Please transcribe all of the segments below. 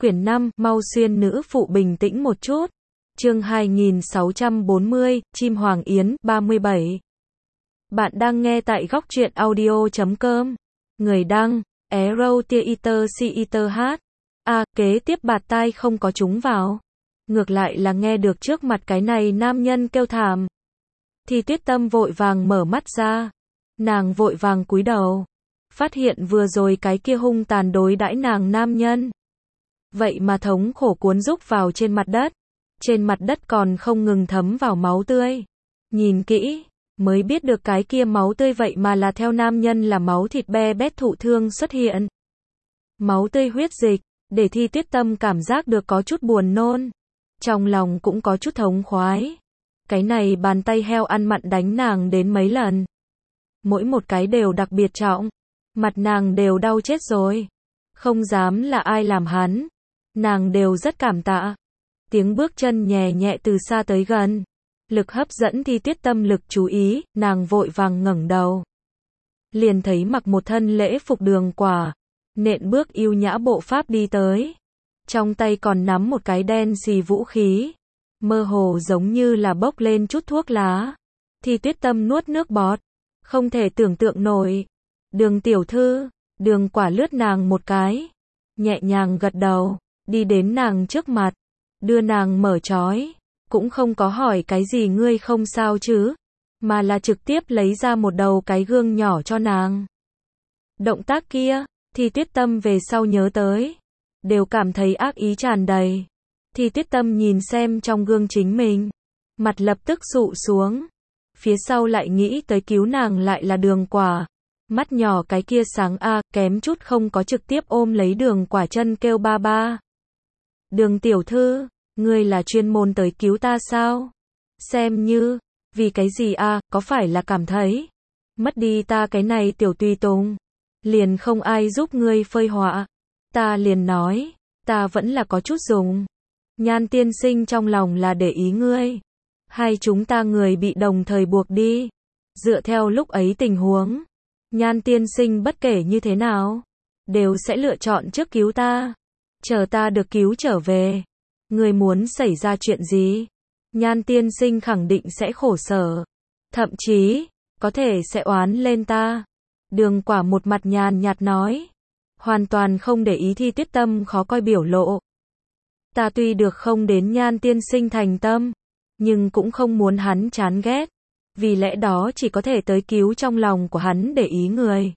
Quyển 5, mau xuyên nữ phụ bình tĩnh một chút. Chương 2640, Chim Hoàng Yến, 37. Bạn đang nghe tại góc truyện audio.com. Người đăng, Arrow Theater CETH. Kế tiếp bạt tai không có trúng vào. Ngược lại là nghe được trước mặt cái này nam nhân kêu thảm. Thì Tuyết Tâm vội vàng mở mắt ra. Nàng vội vàng cúi đầu. Phát hiện vừa rồi cái kia hung tàn đối đãi nàng nam nhân. Vậy mà thống khổ cuốn rúc vào trên mặt đất. Trên mặt đất còn không ngừng thấm vào máu tươi. Nhìn kỹ, mới biết được cái kia máu tươi vậy mà là theo nam nhân là máu thịt be bét thụ thương xuất hiện. Máu tươi huyết dịch, để Thi Tuyết Tâm cảm giác được có chút buồn nôn. Trong lòng cũng có chút thống khoái. Cái này bàn tay heo ăn mặn đánh nàng đến mấy lần. Mỗi một cái đều đặc biệt trọng. Mặt nàng đều đau chết rồi. Không dám là ai làm hắn. Nàng đều rất cảm tạ. Tiếng bước chân nhẹ nhẹ từ xa tới gần. Lực hấp dẫn Thi Tuyết Tâm lực chú ý, nàng vội vàng ngẩng đầu. Liền thấy mặc một thân lễ phục Đường Quả. Nện bước yêu nhã bộ pháp đi tới. Trong tay còn nắm một cái đen xì vũ khí. Mơ hồ giống như là bốc lên chút thuốc lá. Thi Tuyết Tâm nuốt nước bọt. Không thể tưởng tượng nổi. Đường tiểu thư, Đường Quả lướt nàng một cái. Nhẹ nhàng gật đầu, đi đến nàng trước mặt. Đưa nàng mở trói. Cũng không có hỏi cái gì ngươi không sao chứ. Mà là trực tiếp lấy ra một đầu cái gương nhỏ cho nàng. Động tác kia, Thi Tuyết Tâm về sau nhớ tới. Đều cảm thấy ác ý tràn đầy. Thi Tuyết Tâm nhìn xem trong gương chính mình. Mặt lập tức sụ xuống. Phía sau lại nghĩ tới cứu nàng lại là Đường Quả. Mắt nhỏ cái kia sáng kém chút không có trực tiếp ôm lấy Đường Quả chân kêu ba ba. Đường tiểu thư, ngươi là chuyên môn tới cứu ta sao? Xem như, vì cái gì có phải là cảm thấy mất đi ta cái này tiểu tùy tùng, liền không ai giúp ngươi phơi họa. Ta liền nói, ta vẫn là có chút dùng. Nhan tiên sinh trong lòng là để ý ngươi. Hai chúng ta người bị đồng thời buộc đi. Dựa theo lúc ấy tình huống, Nhan tiên sinh bất kể như thế nào, đều sẽ lựa chọn trước cứu ta. Chờ ta được cứu trở về. Ngươi muốn xảy ra chuyện gì? Nhan tiên sinh khẳng định sẽ khổ sở. Thậm chí, có thể sẽ oán lên ta. Đường Quả một mặt nhàn nhạt nói. Hoàn toàn không để ý Thi Tuyết Tâm khó coi biểu lộ. Ta tuy được không đến Nhan tiên sinh thành tâm, nhưng cũng không muốn hắn chán ghét. Vì lẽ đó chỉ có thể tới cứu trong lòng của hắn để ý người.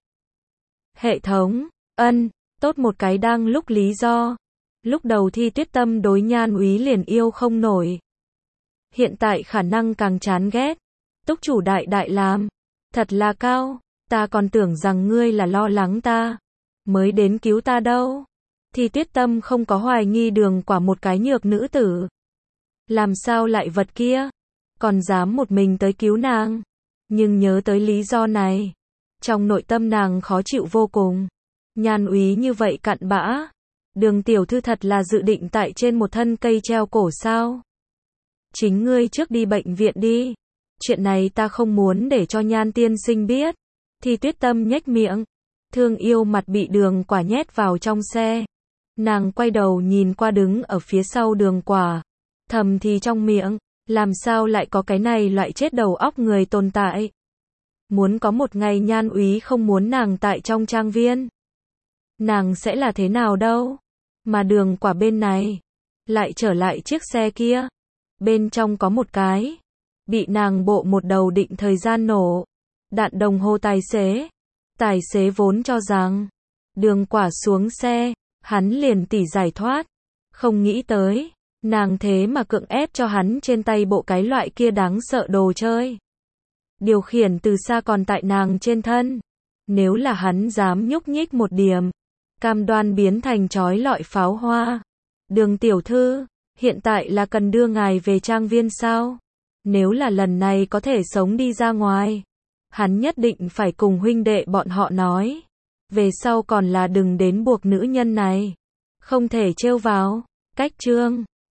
Hệ thống, tốt một cái đang lúc lý do. Lúc đầu Thi Tuyết Tâm đối Nhan úy liền yêu không nổi. Hiện tại khả năng càng chán ghét. Túc chủ đại làm. Thật là cao. Ta còn tưởng rằng ngươi là lo lắng ta. Mới đến cứu ta đâu. Thi Tuyết Tâm không có hoài nghi Đường Quả một cái nhược nữ tử. Làm sao lại vật kia. Còn dám một mình tới cứu nàng. Nhưng nhớ tới lý do này. Trong nội tâm nàng khó chịu vô cùng. Nhan úy như vậy cặn bã. Đường tiểu thư thật là dự định tại trên một thân cây treo cổ sao? Chính ngươi trước đi bệnh viện đi. Chuyện này ta không muốn để cho Nhan tiên sinh biết. Thi Tuyết Tâm nhếch miệng. Thương yêu mặt bị Đường Quả nhét vào trong xe. Nàng quay đầu nhìn qua đứng ở phía sau Đường Quả. Thầm thì trong miệng. Làm sao lại có cái này loại chết đầu óc người tồn tại? Muốn có một ngày Nhan úy không muốn nàng tại trong trang viên. Nàng sẽ là thế nào đâu? Mà Đường Quả bên này, lại trở lại chiếc xe kia. Bên trong có một cái, bị nàng bộ một đầu định thời gian nổ. Đạn đồng hồ tài xế. Tài xế vốn cho rằng, Đường Quả xuống xe, hắn liền tỉ giải thoát. Không nghĩ tới, nàng thế mà cưỡng ép cho hắn trên tay bộ cái loại kia đáng sợ đồ chơi. Điều khiển từ xa còn tại nàng trên thân. Nếu là hắn dám nhúc nhích một điểm, cam đoan biến thành chói lọi pháo hoa. Đường tiểu thư, hiện tại là cần đưa ngài về trang viên sao? Nếu là lần này có thể sống đi ra ngoài, hắn nhất định phải cùng huynh đệ bọn họ nói. Về sau còn là đừng đến buộc nữ nhân này. Không thể trêu vào. Cách chương